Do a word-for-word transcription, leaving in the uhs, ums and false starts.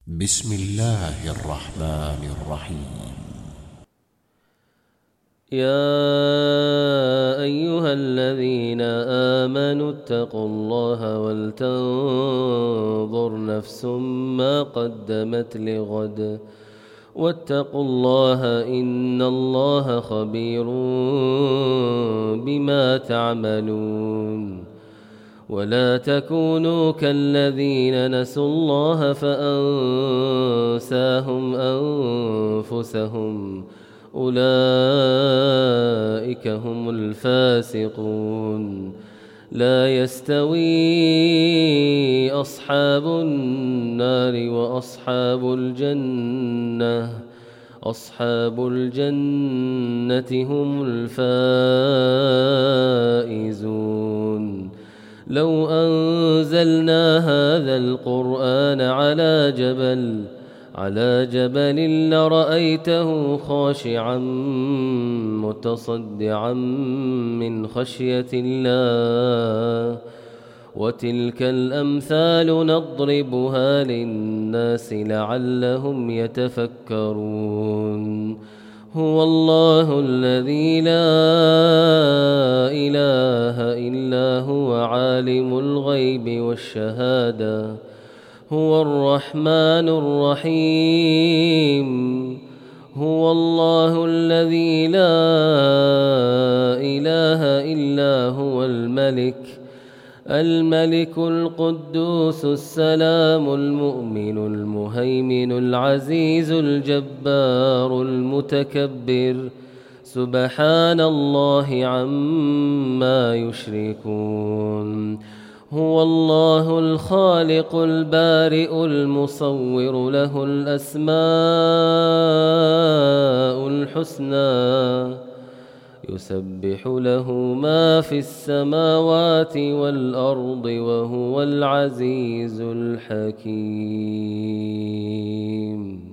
بسم الله الرحمن الرحيم. يا أيها الذين آمنوا اتقوا الله ولتنظر نفس ما قدمت لغد واتقوا الله إن الله خبير بما تعملون. ولا تكونوا كالذين نسوا الله فأنساهم أنفسهم أولئك هم الفاسقون. لا يستوي أصحاب النار وأصحاب الجنة أصحاب الجنة هم الفائزون. لو أنزلنا هذا القرآن على جبل على جبل لرأيته خاشعا متصدعا من خشية الله. وتلك الأمثال نضربها للناس لعلهم يتفكرون. هو الله الذي لا إله إلا هو عالم الغيب والشهادة هو الرحمن الرحيم. هو الله الذي لا إله إلا هو الملك الملك القدوس السلام المؤمن المهيمن العزيز الجبار المتكبر سبحان الله عما يشركون. هو الله الخالق البارئ المصور له الأسماء الحسنى يسبح له ما في السماوات والأرض وهو العزيز الحكيم.